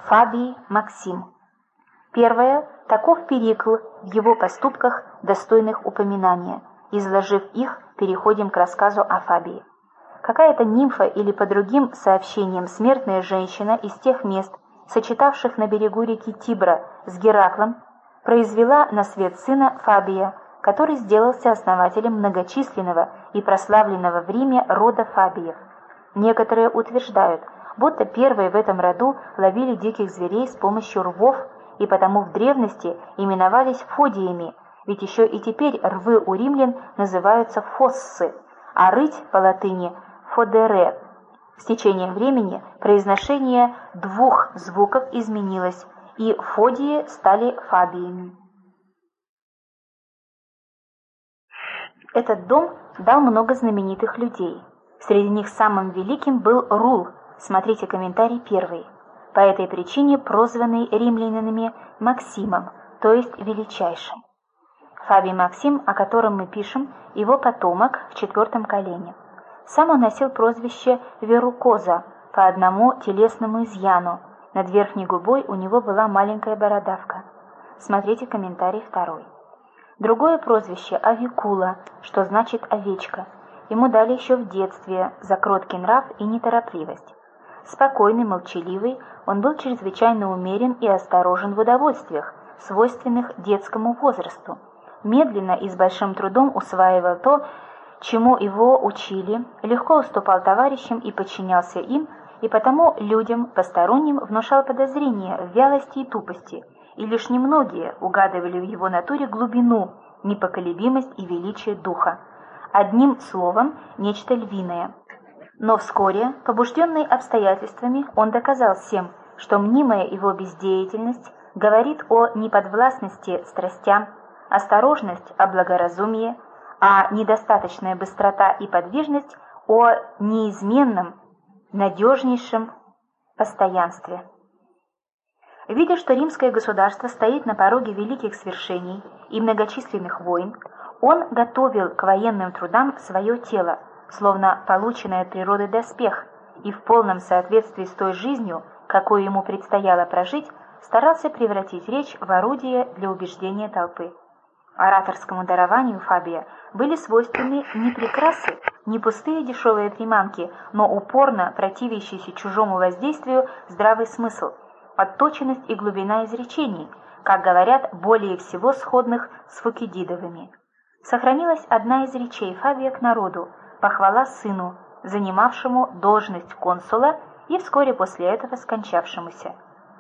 Фабий Максим. Первое. Таков перикл в его поступках, достойных упоминания. Изложив их, переходим к рассказу о Фабии. Какая-то нимфа или по другим сообщениям смертная женщина из тех мест, сочетавших на берегу реки Тибра с Гераклом, произвела на свет сына Фабия, который сделался основателем многочисленного и прославленного в Риме рода Фабиев. Некоторые утверждают, будто первые в этом роду ловили диких зверей с помощью рвов и потому в древности именовались фодиями, ведь еще и теперь рвы у римлян называются фоссы, а рыть по латыни фодере. С течением времени произношение двух звуков изменилось, и фодии стали фабиями. Этот дом дал много знаменитых людей. Среди них самым великим был Рул, смотрите комментарий 1, по этой причине прозванный римлянами Максимом, то есть величайшим. Фабий Максим, о котором мы пишем, его потомок в 4 колене. Сам он носил прозвище Верукоза по одному телесному изъяну. Над верхней губой у него была маленькая бородавка. Смотрите комментарий 2. Другое прозвище Авикула, что значит овечка. Ему дали еще в детстве за кроткий нрав и неторопливость. Спокойный, молчаливый, он был чрезвычайно умерен и осторожен в удовольствиях, свойственных детскому возрасту. Медленно и с большим трудом усваивал то, чему его учили, легко уступал товарищам и подчинялся им, и потому людям, посторонним, внушал подозрение в вялости и тупости, и лишь немногие угадывали в его натуре глубину, непоколебимость и величие духа. Одним словом, нечто львиное. Но вскоре, побужденный обстоятельствами, он доказал всем, что мнимая его бездеятельность говорит о неподвластности страстям, осторожность о благоразумии, а недостаточная быстрота и подвижность о неизменном, надежнейшем постоянстве. Видя, что римское государство стоит на пороге великих свершений и многочисленных войн, он готовил к военным трудам свое тело, словно полученный от природы доспех, и в полном соответствии с той жизнью, какую ему предстояло прожить, старался превратить речь в орудие для убеждения толпы. Ораторскому дарованию Фабия были свойственны не прикрасы, не пустые дешевые приманки, но упорно противящийся чужому воздействию здравый смысл, отточенность и глубина изречений, как говорят, более всего сходных с Фукидидовыми. Сохранилась одна из речей Фабия к народу, похвала сыну, занимавшему должность консула и вскоре после этого скончавшемуся.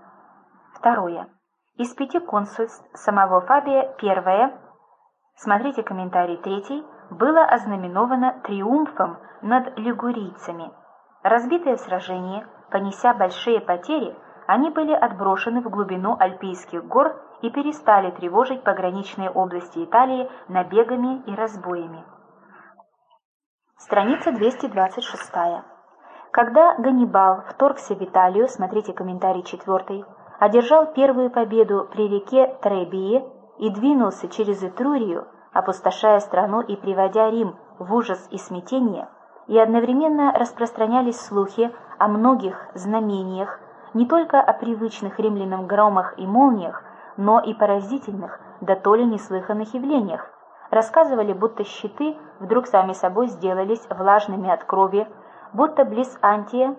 2. Из 5 консульств самого Фабия первое, смотрите комментарий 3, было ознаменовано триумфом над лигурийцами. Разбитые в сражении, понеся большие потери, они были отброшены в глубину Альпийских гор и перестали тревожить пограничные области Италии набегами и разбоями. Страница 226. Когда Ганнибал вторгся в Италию, смотрите комментарий 4, одержал первую победу при реке Требии и двинулся через Этрурию, опустошая страну и приводя Рим в ужас и смятение, и одновременно распространялись слухи о многих знамениях, не только о привычных римлянам громах и молниях, но и поразительных, да то ли неслыханных явлениях. Рассказывали, будто щиты вдруг сами собой сделались влажными от крови, будто близ Антия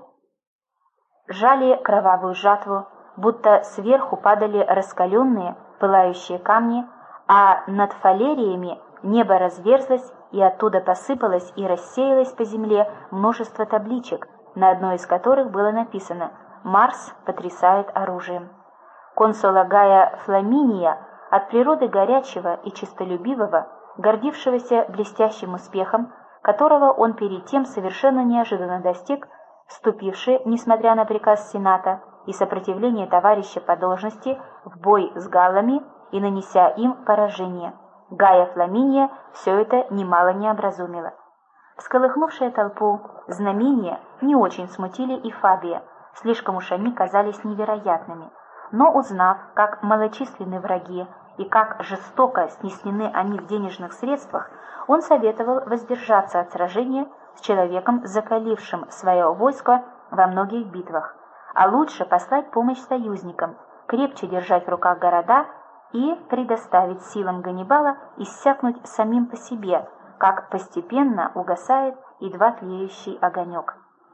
жали кровавую жатву, будто сверху падали раскаленные, пылающие камни, а над фалериями небо разверзлось, и оттуда посыпалось и рассеялось по земле множество табличек, на одной из которых было написано «Марс потрясает оружием». Консула Гая Фламиния, от природы горячего и честолюбивого, гордившегося блестящим успехом, которого он перед тем совершенно неожиданно достиг, вступивший, несмотря на приказ Сената и сопротивление товарища по должности, в бой с галлами и нанеся им поражение. Гая Фламиния все это немало не образумила. Всколыхнувшая толпу знамения не очень смутили и Фабия, слишком уж они казались невероятными. Но узнав, как малочисленны враги и как жестоко снесены они в денежных средствах, он советовал воздержаться от сражения с человеком, закалившим свое войско во многих битвах. а лучше послать помощь союзникам, крепче держать в руках города и предоставить силам Ганнибала иссякнуть самим по себе, как постепенно угасает едва тлеющий огонек.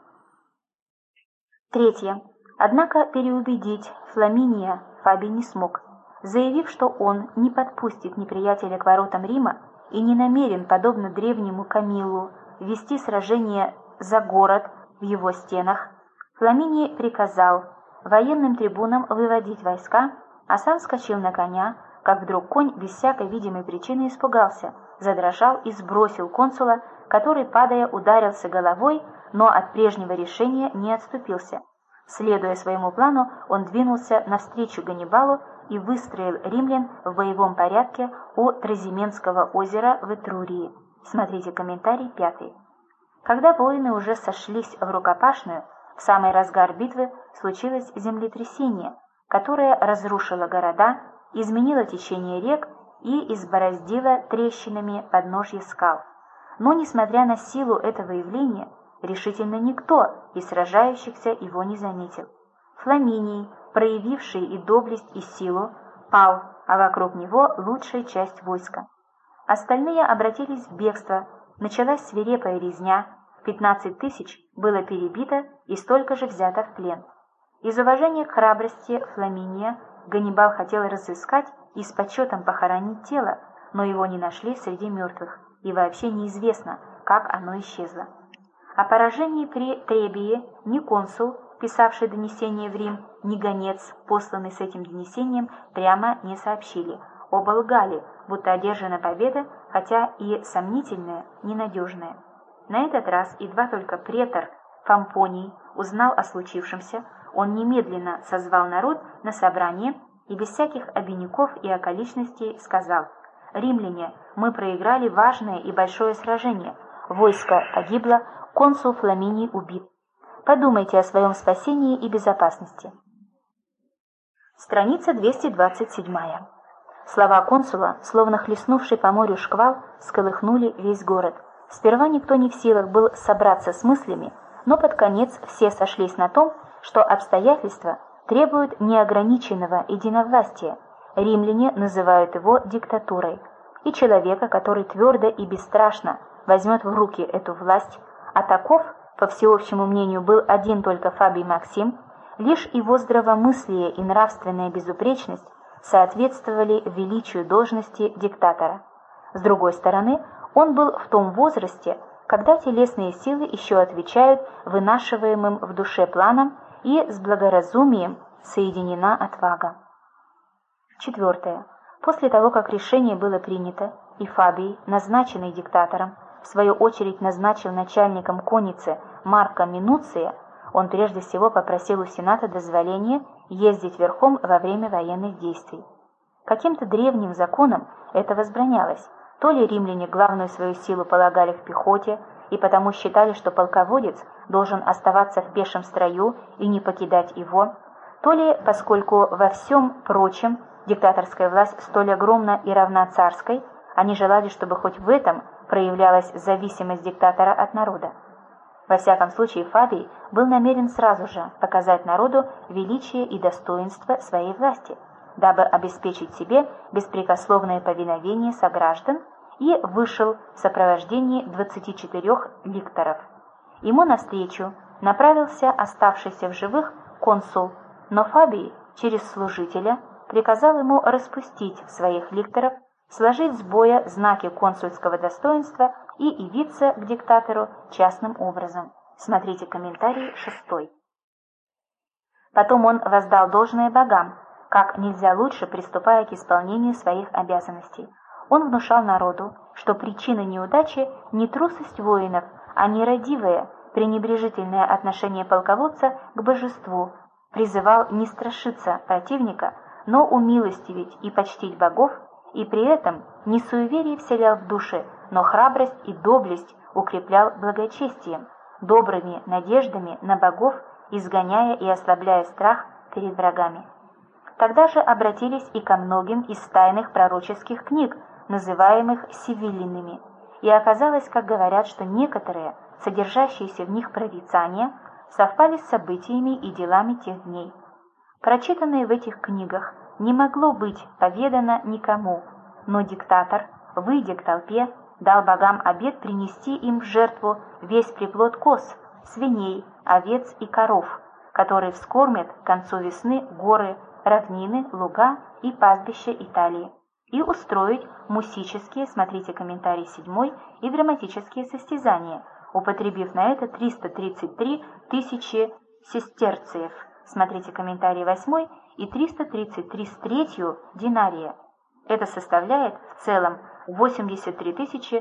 Третье. Однако переубедить Фламиния Фабий не смог, заявив, что он не подпустит неприятеля к воротам Рима и не намерен, подобно древнему Камиллу, вести сражение за город в его стенах. Фламиний приказал военным трибунам выводить войска, а сам вскочил на коня, как вдруг конь без всякой видимой причины испугался, задрожал и сбросил консула, который, падая, ударился головой, но от прежнего решения не отступился. Следуя своему плану, он двинулся навстречу Ганнибалу и выстроил римлян в боевом порядке у Тразименского озера в Этрурии. Смотрите комментарий 5. Когда воины уже сошлись в рукопашную, в самый разгар битвы случилось землетрясение, которое разрушило города, изменило течение рек и избороздило трещинами подножья скал. Но, несмотря на силу этого явления, решительно никто из сражающихся его не заметил. Фламиний, проявивший и доблесть, и силу, пал, а вокруг него лучшая часть войска. Остальные обратились в бегство, началась свирепая резня, 15 тысяч было перебито и столько же взято в плен. Из уважения к храбрости Фламиния Ганнибал хотел разыскать и с почетом похоронить тело, но его не нашли среди мертвых, и вообще неизвестно, как оно исчезло. О поражении при Требии ни консул, писавший донесение в Рим, ни гонец, посланный с этим донесением, прямо не сообщили. Оба лгали, будто одержана победа, хотя и сомнительная, ненадежная. На этот раз едва только претор Помпоний узнал о случившемся, он немедленно созвал народ на собрание и без всяких обиняков и околичностей сказал: «Римляне, мы проиграли важное и большое сражение, войско погибло, консул Фламиний убит. Подумайте о своем спасении и безопасности». Страница 227. Слова консула, словно хлестнувший по морю шквал, всколыхнули весь город. Сперва никто не в силах был собраться с мыслями, но под конец все сошлись на том, что обстоятельства требуют неограниченного единовластия. Римляне называют его диктатурой, и человека, который твердо и бесстрашно возьмет в руки эту власть, а таков, по всеобщему мнению, был один только Фабий Максим, лишь его здравомыслие и нравственная безупречность соответствовали величию должности диктатора. С другой стороны, он был в том возрасте, когда телесные силы еще отвечают вынашиваемым в душе планам, и с благоразумием соединена отвага. 4. После того, как решение было принято, и Фабий, назначенный диктатором, в свою очередь назначил начальником конницы Марка Минуция, он прежде всего попросил у Сената дозволения ездить верхом во время военных действий. Каким-то древним законом это возбранялось. То ли римляне главную свою силу полагали в пехоте, и потому считали, что полководец должен оставаться в пешем строю и не покидать его, то ли, поскольку во всем прочем диктаторская власть столь огромна и равна царской, они желали, чтобы хоть в этом проявлялась зависимость диктатора от народа. Во всяком случае, Фабий был намерен сразу же показать народу величие и достоинство своей власти, дабы обеспечить себе беспрекословное повиновение сограждан, и вышел в сопровождении 24 ликторов. Ему навстречу направился оставшийся в живых консул, но Фабий через служителя приказал ему распустить своих ликторов, сложить с боя знаки консульского достоинства и явиться к диктатору частным образом. Смотрите комментарий 6. Потом он воздал должное богам, как нельзя лучше приступая к исполнению своих обязанностей. Он внушал народу, что причина неудачи не трусость воинов, а нерадивое, пренебрежительное отношение полководца к божеству, призывал не страшиться противника, но умилостивить и почтить богов, и при этом не суеверие вселял в души, но храбрость и доблесть укреплял благочестием, добрыми надеждами на богов, изгоняя и ослабляя страх перед врагами. Тогда же обратились и ко многим из тайных пророческих книг, называемых сивиллинами, и оказалось, как говорят, что некоторые, содержащиеся в них прорицания, совпали с событиями и делами тех дней. Прочитанное в этих книгах не могло быть поведано никому, но диктатор, выйдя к толпе, дал богам обет принести им в жертву весь приплод коз, свиней, овец и коров, которые вскормят к концу весны горы, равнины, луга и пастбища Италии, и устроить мусические, смотрите комментарий 7, и драматические состязания, употребив на это 333 тысячи сестерциев, смотрите комментарий 8, и 333 с третью динария. Это составляет в целом 83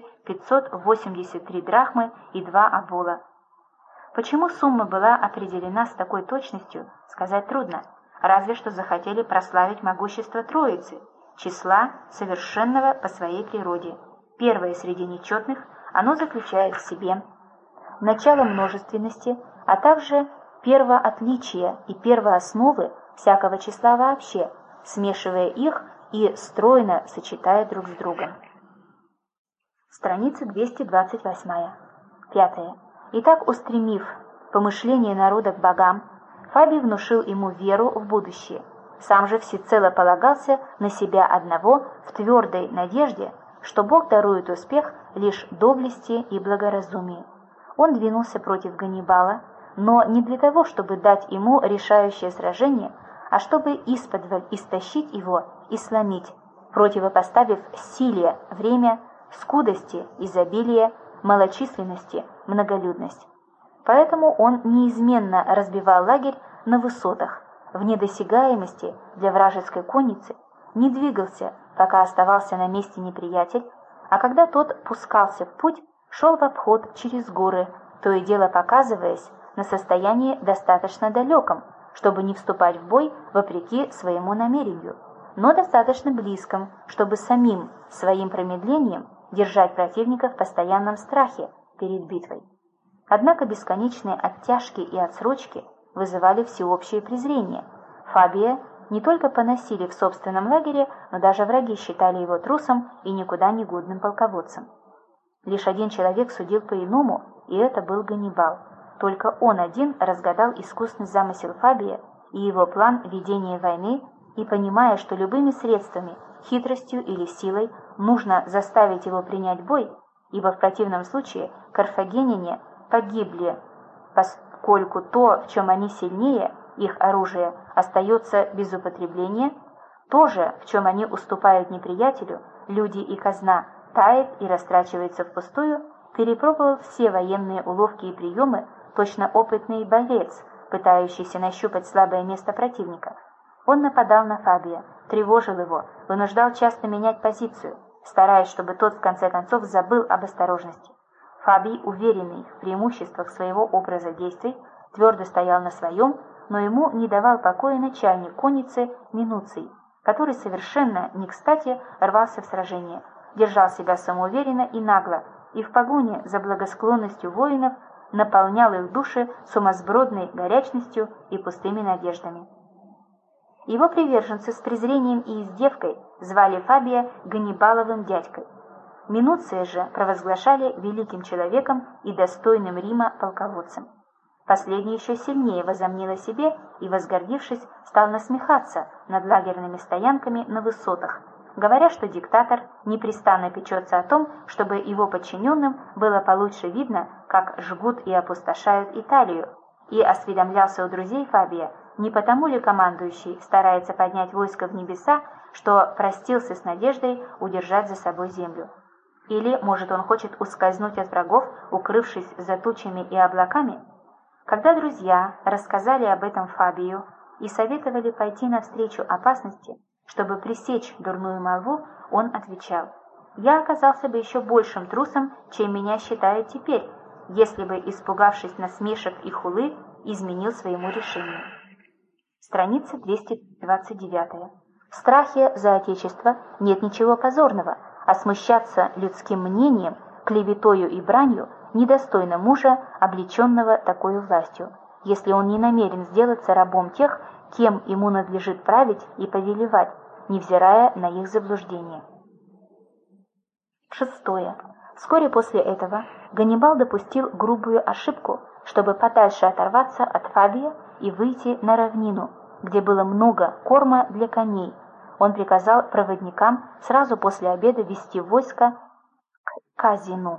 583 драхмы и 2 обола. Почему сумма была определена с такой точностью, сказать трудно, разве что захотели прославить могущество Троицы, числа совершенного по своей природе. Первое среди нечетных, оно заключает в себе начало множественности, а также первоотличия и первоосновы всякого числа вообще, смешивая их и стройно сочетая друг с другом. Страница 228. 5. Итак, устремив помышление народа к богам, Фабий внушил ему веру в будущее. Сам же всецело полагался на себя одного в твердой надежде, что Бог дарует успех лишь доблести и благоразумию. Он двинулся против Ганнибала, но не для того, чтобы дать ему решающее сражение, а чтобы исподволь истощить его и сломить, противопоставив силе время, скудости, изобилие, малочисленности, многолюдность. Поэтому он неизменно разбивал лагерь на высотах, в недосягаемости для вражеской конницы, не двигался, пока оставался на месте неприятель, а когда тот пускался в путь, шел в обход через горы, то и дело показываясь на состоянии достаточно далеком, чтобы не вступать в бой вопреки своему намерению, но достаточно близком, чтобы самим своим промедлением держать противника в постоянном страхе перед битвой. Однако бесконечные оттяжки и отсрочки вызывали всеобщее презрение. Фабия не только поносили в собственном лагере, но даже враги считали его трусом и никуда не годным полководцем. Лишь один человек судил по-иному, и это был Ганнибал. Только он один разгадал искусный замысел Фабия и его план ведения войны, и, понимая, что любыми средствами, хитростью или силой, нужно заставить его принять бой, ибо в противном случае карфагеняне погибли, поскольку то, в чем они сильнее, их оружие, остается без употребления, то же, в чем они уступают неприятелю, люди и казна, тает и растрачивается впустую, перепробовал все военные уловки и приемы, точно опытный боец, пытающийся нащупать слабое место противника. Он нападал на Фабия, тревожил его, вынуждал часто менять позицию, стараясь, чтобы тот в конце концов забыл об осторожности. Фабий, уверенный в преимуществах своего образа действий, твердо стоял на своем, но ему не давал покоя начальник конницы Минуций, который совершенно не кстати рвался в сражение, держал себя самоуверенно и нагло, и в погоне за благосклонностью воинов наполнял их души сумасбродной горячностью и пустыми надеждами. Его приверженцы с презрением и издевкой звали Фабия Ганнибаловым дядькой. Минуция же провозглашали великим человеком и достойным Рима полководцем. Последний еще сильнее возомнил о себе и, возгордившись, стал насмехаться над лагерными стоянками на высотах, говоря, что диктатор непрестанно печется о том, чтобы его подчиненным было получше видно, как жгут и опустошают Италию, и осведомлялся у друзей Фабия, не потому ли командующий старается поднять войско в небеса, что простился с надеждой удержать за собой землю. Или, может, он хочет ускользнуть от врагов, укрывшись за тучами и облаками? Когда друзья рассказали об этом Фабию и советовали пойти навстречу опасности, чтобы пресечь дурную молву, он отвечал: «Я оказался бы еще большим трусом, чем меня считают теперь, если бы, испугавшись насмешек и хулы, изменил своему решению». Страница 229. В страхе за Отечество нет ничего позорного, а смущаться людским мнением, клеветою и бранью недостойно мужа, облеченного такой властью, если он не намерен сделаться рабом тех, кем ему надлежит править и повелевать, невзирая на их заблуждение. 6. Вскоре после этого Ганнибал допустил грубую ошибку, чтобы подальше оторваться от Фабия и выйти на равнину, где было много корма для коней. Он приказал проводникам сразу после обеда вести войско к Казину.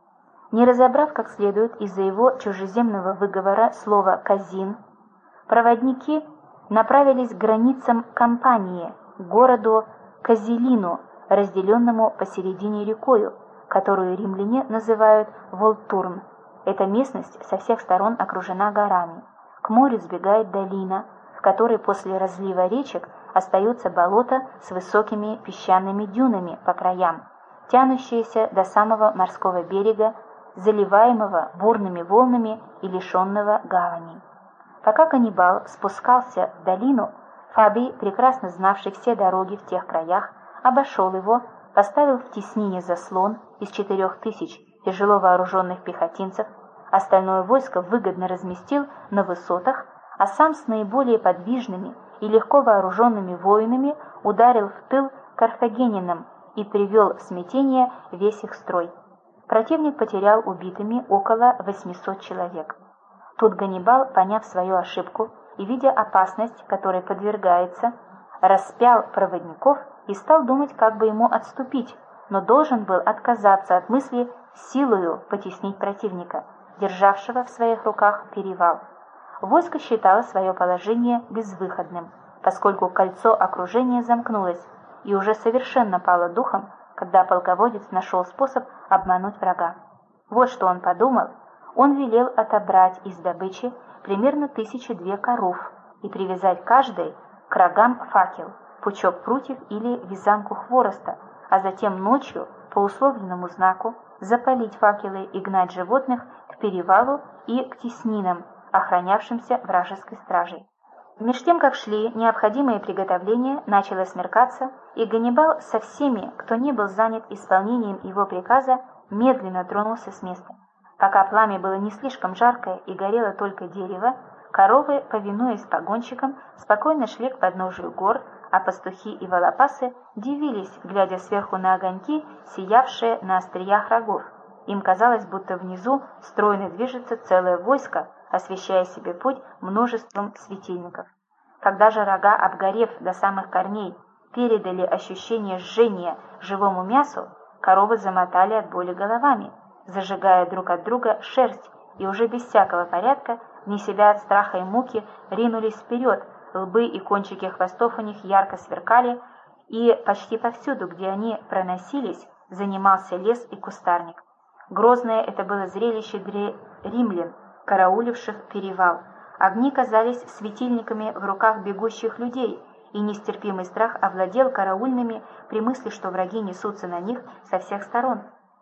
Не разобрав как следует из-за его чужеземного выговора слово «казин», проводники направились к границам Кампании, к городу Казилину, разделенному посередине рекою, которую римляне называют Волтурн. Эта местность со всех сторон окружена горами. К морю сбегает долина, в которой после разлива речек остаются болота с высокими песчаными дюнами по краям, тянущиеся до самого морского берега, заливаемого бурными волнами и лишенного гавани. Пока Ганнибал спускался в долину, Фабий, прекрасно знавший все дороги в тех краях, обошел его, поставил в теснине заслон из 4000 тяжело вооруженных пехотинцев, остальное войско выгодно разместил на высотах, а сам с наиболее подвижными и легко вооруженными воинами ударил в тыл карфагенинам и привел в смятение весь их строй. Противник потерял убитыми около 800 человек. Тут Ганнибал, поняв свою ошибку и видя опасность, которой подвергается, распял проводников и стал думать, как бы ему отступить, но должен был отказаться от мысли силою потеснить противника, державшего в своих руках перевал. Войско считало свое положение безвыходным, поскольку кольцо окружения замкнулось и уже совершенно пало духом, когда полководец нашел способ обмануть врага. Вот что он подумал. Он велел отобрать из добычи примерно 1002 коров и привязать каждой к рогам факел, пучок прутьев или вязанку хвороста, а затем ночью по условленному знаку запалить факелы и гнать животных к перевалу и к теснинам, охранявшимся вражеской стражей. Меж тем, как шли необходимые приготовления, начало смеркаться, и Ганнибал со всеми, кто не был занят исполнением его приказа, медленно тронулся с места. Пока пламя было не слишком жаркое и горело только дерево, коровы, повинуясь погонщикам, спокойно шли к подножию гор, а пастухи и волопасы дивились, глядя сверху на огоньки, сиявшие на остриях рогов. Им казалось, будто внизу стройно движется целое войско, освещая себе путь множеством светильников. Когда же рога, обгорев до самых корней, передали ощущение жжения живому мясу, коровы замотали от боли головами, зажигая друг от друга шерсть, и уже без всякого порядка, вне себя от страха и муки, ринулись вперед, лбы и кончики хвостов у них ярко сверкали, и почти повсюду, где они проносились, занимался лес и кустарник. Грозное это было зрелище для римлян, карауливших перевал. Огни казались светильниками в руках бегущих людей, и нестерпимый страх овладел караульными при мысли, что враги несутся на них со всех сторон,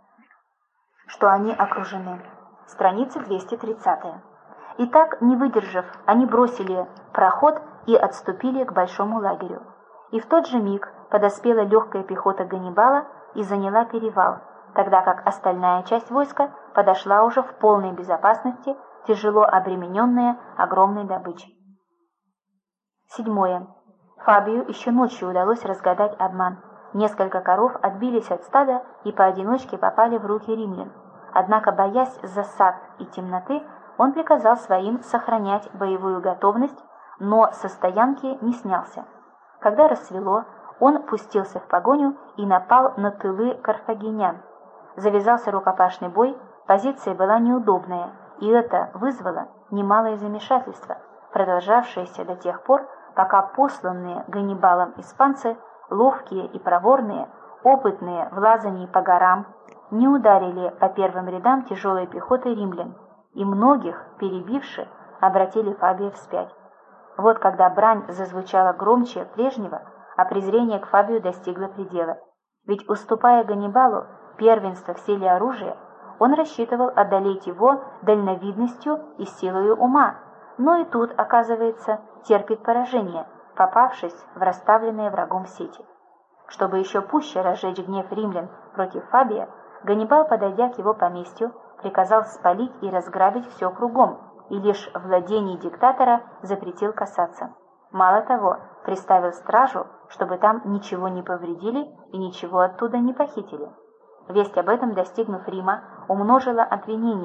что они окружены. Страница 230. Итак, не выдержав, они бросили проход и отступили к большому лагерю. И в тот же миг подоспела легкая пехота Ганнибала и заняла перевал, тогда как остальная часть войска подошла уже в полной безопасности, тяжело обремененная огромной добычей. 7. Фабию еще ночью удалось разгадать обман. Несколько коров отбились от стада и поодиночке попали в руки римлян. Однако, боясь засад и темноты, он приказал своим сохранять боевую готовность, но со стоянки не снялся. Когда рассвело, он пустился в погоню и напал на тылы карфагенян. Завязался рукопашный бой, позиция была неудобная, и это вызвало немалое замешательство, продолжавшееся до тех пор, пока посланные Ганнибалом испанцы, ловкие и проворные, опытные в лазании по горам, не ударили по первым рядам тяжелой пехоты римлян, и многих, перебивши, обратили Фабия вспять. Вот когда брань зазвучала громче прежнего, а презрение к Фабию достигло предела. Ведь, уступая Ганнибалу первенство в силе оружия, он рассчитывал одолеть его дальновидностью и силою ума, но и тут, оказывается, терпит поражение, попавшись в расставленные врагом сети. Чтобы еще пуще разжечь гнев римлян против Фабия, Ганнибал, подойдя к его поместью, приказал спалить и разграбить все кругом, и лишь владений диктатора запретил касаться. Мало того, приставил стражу, чтобы там ничего не повредили и ничего оттуда не похитили. Весть об этом, достигнув Рима, умножила обвинения,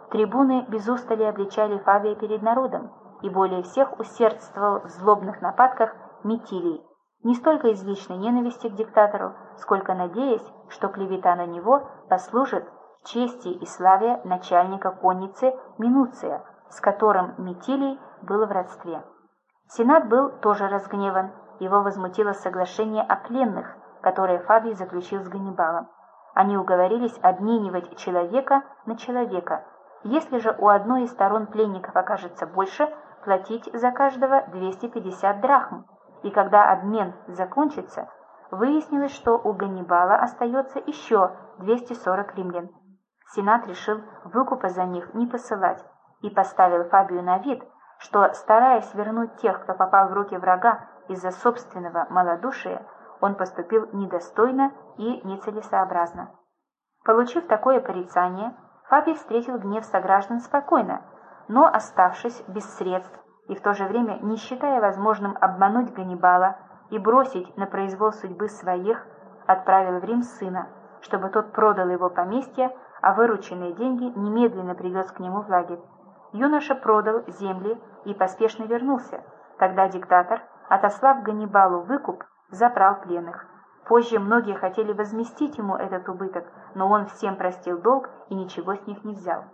Трибуны без устали обличали Фабия перед народом, и более всех усердствовал в злобных нападках Митилий, не столько из личной ненависти к диктатору, сколько надеясь, что клевета на него послужит чести и славе начальника конницы Минуция, с которым Митилий был в родстве. Сенат был тоже разгневан, его возмутило соглашение о пленных, которое Фабий заключил с Ганнибалом. Они уговорились обменивать человека на человека. Если же у одной из сторон пленников окажется больше, платить за каждого 250 драхм. И когда обмен закончится, выяснилось, что у Ганнибала остается еще 240 римлян. Сенат решил выкупа за них не посылать и поставил Фабию на вид, что, стараясь вернуть тех, кто попал в руки врага из-за собственного малодушия, он поступил недостойно и нецелесообразно. Получив такое порицание, Фабий встретил гнев сограждан спокойно, но, оставшись без средств и в то же время не считая возможным обмануть Ганнибала и бросить на произвол судьбы своих, отправил в Рим сына, чтобы тот продал его поместье, а вырученные деньги немедленно привез к нему в лагерь. Юноша продал земли и поспешно вернулся. Тогда диктатор, отослав Ганнибалу выкуп, забрал пленных. Позже многие хотели возместить ему этот убыток, но он всем простил долг и ничего с них не взял.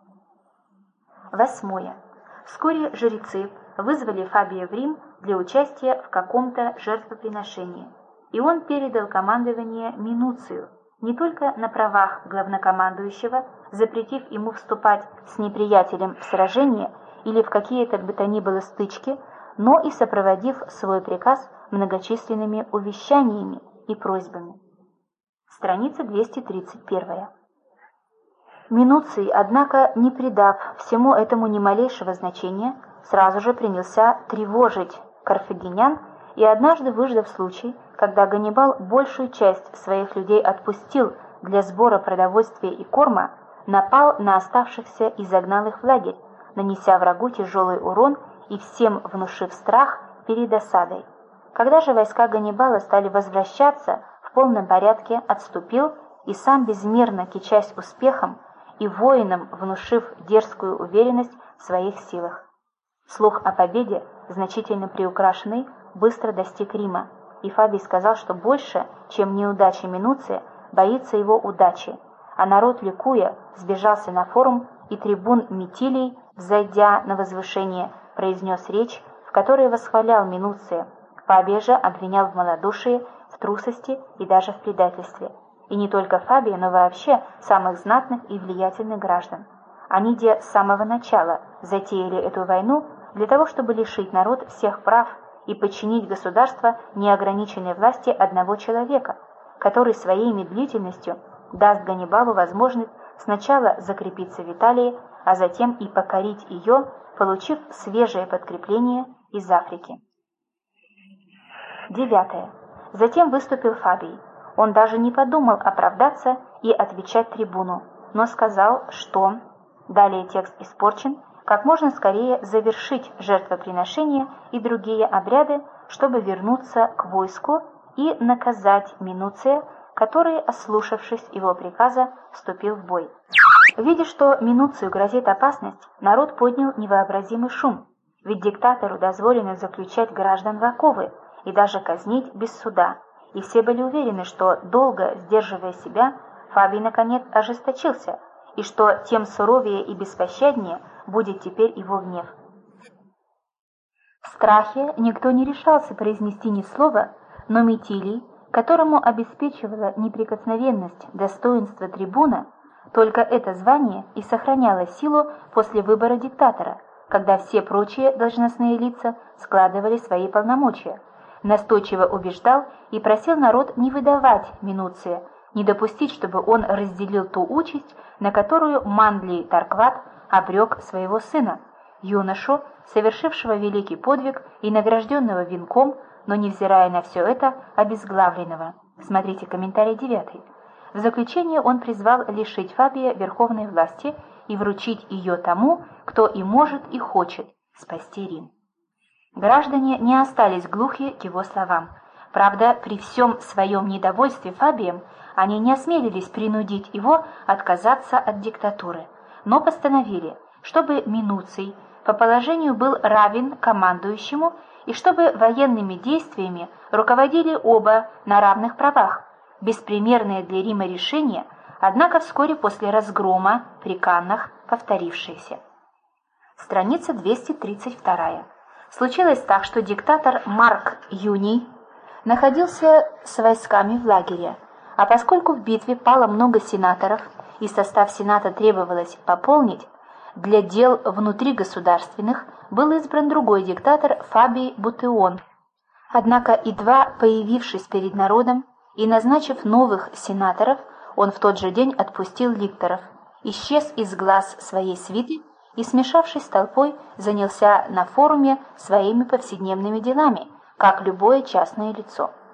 8. Вскоре жрецы вызвали Фабия в Рим для участия в каком-то жертвоприношении, и он передал командование Минуцию, не только на правах главнокомандующего, запретив ему вступать с неприятелем в сражение или в какие-то бы то ни было стычки, но и сопроводив свой приказ многочисленными увещаниями и просьбами. Страница 231. Минуций, однако, не придав всему этому ни малейшего значения, сразу же принялся тревожить карфагенян и однажды, выждав случай, когда Ганнибал большую часть своих людей отпустил для сбора продовольствия и корма, напал на оставшихся и загнал их в лагерь, нанеся врагу тяжелый урон и всем внушив страх перед осадой. Когда же войска Ганнибала стали возвращаться, в полном порядке отступил и сам, безмерно кичась успехом, и воинам внушив дерзкую уверенность в своих силах. Слух о победе, значительно приукрашенный, быстро достиг Рима, и Фабий сказал, что больше, чем неудачи Минуция, боится его удачи, а народ, ликуя, сбежался на форум, и трибун Митилий, взойдя на возвышение, произнес речь, в которой восхвалял Минуция. Фабия же обвинял в малодушии, в трусости и даже в предательстве. И не только Фабия, но вообще самых знатных и влиятельных граждан. Они с самого начала затеяли эту войну для того, чтобы лишить народ всех прав и подчинить государство неограниченной власти одного человека, который своей медлительностью даст Ганнибалу возможность сначала закрепиться в Италии, а затем и покорить ее, получив свежее подкрепление из Африки. 9. Затем выступил Фабий. Он даже не подумал оправдаться и отвечать трибуну, но сказал, что, далее текст испорчен, как можно скорее завершить жертвоприношения и другие обряды, чтобы вернуться к войску и наказать Минуция, который, ослушавшись его приказа, вступил в бой. Видя, что Минуцию грозит опасность, народ поднял невообразимый шум, ведь диктатору дозволено заключать граждан в оковы и даже казнить без суда, и все были уверены, что, долго сдерживая себя, Фабий наконец ожесточился, и что тем суровее и беспощаднее будет теперь его гнев. В страхе никто не решался произнести ни слова, но Митилий, которому обеспечивала неприкосновенность достоинства трибуна, только это звание и сохраняло силу после выбора диктатора, когда все прочие должностные лица складывали свои полномочия, настойчиво убеждал и просил народ не выдавать Минуция, не допустить, чтобы он разделил ту участь, на которую Манлий Таркват обрек своего сына, юношу, совершившего великий подвиг и награжденного венком, но, невзирая на все это, обезглавленного. Смотрите комментарий 9. В заключение он призвал лишить Фабия верховной власти и вручить ее тому, кто и может, и хочет спасти Рим. Граждане не остались глухи к его словам. Правда, при всем своем недовольстве Фабием они не осмелились принудить его отказаться от диктатуры. но постановили, чтобы Минуций по положению был равен командующему и чтобы военными действиями руководили оба на равных правах, беспримерное для Рима решение, однако вскоре после разгрома при Каннах повторившееся. Страница 232. Случилось так, что диктатор Марк Юний находился с войсками в лагере, а поскольку в битве пало много сенаторов и состав сената требовалось пополнить, для дел внутригосударственных был избран другой диктатор Фабий Бутеон. Однако, едва появившись перед народом и назначив новых сенаторов, он в тот же день отпустил ликторов, исчез из глаз своей свиты и, смешавшись с толпой, занялся на форуме своими повседневными делами, как любое частное лицо.